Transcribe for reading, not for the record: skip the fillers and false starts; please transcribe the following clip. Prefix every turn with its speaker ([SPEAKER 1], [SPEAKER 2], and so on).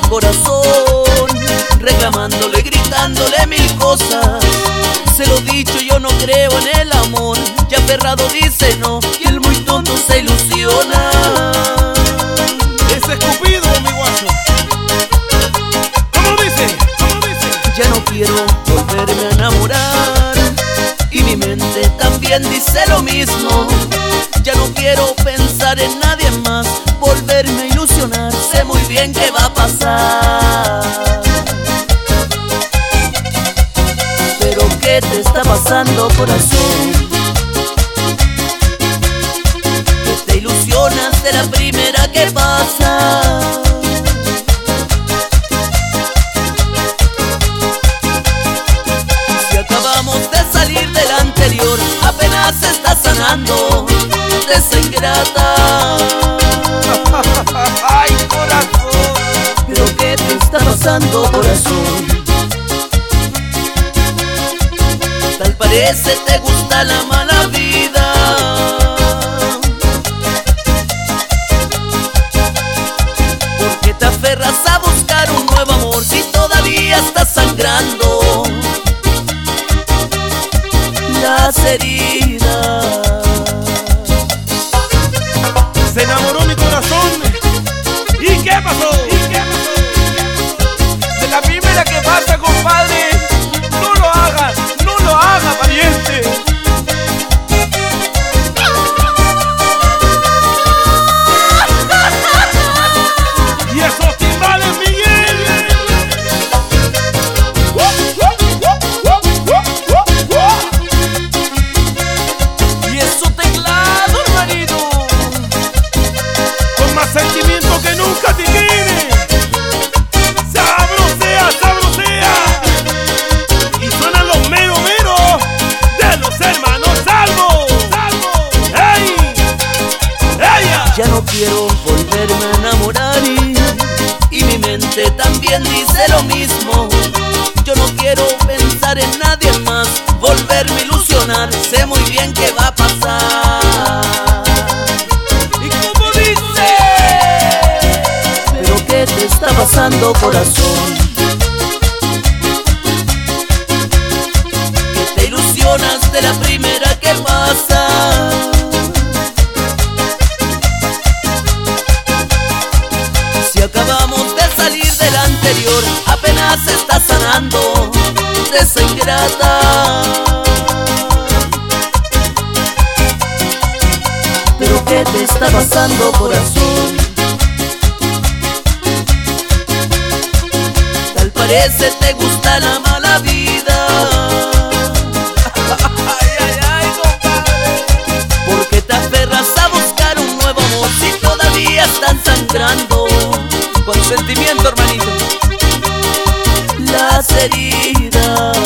[SPEAKER 1] corazón, reclamándole, gritándole mil cosas. Se lo dicho, yo no creo en el amor, ya aferrado dice no, y el muy tonto se ilusiona.
[SPEAKER 2] Ese es Cupido, mi guacho. ¿Cómo dice? ¿Cómo dice?
[SPEAKER 1] Ya no quiero volverme a enamorar, y mi mente también dice lo mismo. Ya no quiero pensar en nadie más, volverme a ilusionar, sé muy bien qué va a pasar. Pero ¿qué te está pasando, corazón? Que te ilusionas de la primera que pasa. Si acabamos de salir del anterior, apenas se está sanando, desingrata.
[SPEAKER 2] Ay, corazón.
[SPEAKER 1] Pero ¿qué te está pasando, corazón? Tal parece te gusta la mala vida. ¿Por qué te aferras a buscar un nuevo amor si todavía estás sangrando las heridas?
[SPEAKER 2] Se enamoró mi corazón. ¿Y qué pasó? ¿Y qué pasó? De la primera que pasa, compadre. No lo haga, no lo haga, pariente. Y esos timbales, Miguel. Y esos teclados, hermanito. Con más sentimiento que nunca te quiere. Sabrosea, sabrosea. Y suenan los mero mero de los hermanos Salvo. ¡Ey! ¡Ella!
[SPEAKER 1] Ya no quiero volverme a enamorar, y mi mente también dice lo mismo. Yo no quiero pensar en nadie más, volverme a ilusionar, sé muy bien qué va a pasar.
[SPEAKER 2] ¿Y cómo dice?
[SPEAKER 1] Pero ¿qué te está pasando, corazón? Que te ilusionas de la primera que pasa. Si acabamos de salir del anterior, apenas se está sanando, desingrata. Pero ¿qué te está pasando, corazón? Tal parece te gusta la mala vida.
[SPEAKER 2] Ay, ay, ay, compadre.
[SPEAKER 1] ¿Por qué te aferras a buscar un nuevo amor si todavía están sangrando
[SPEAKER 2] Con sentimiento, hermanito.
[SPEAKER 1] las heridas?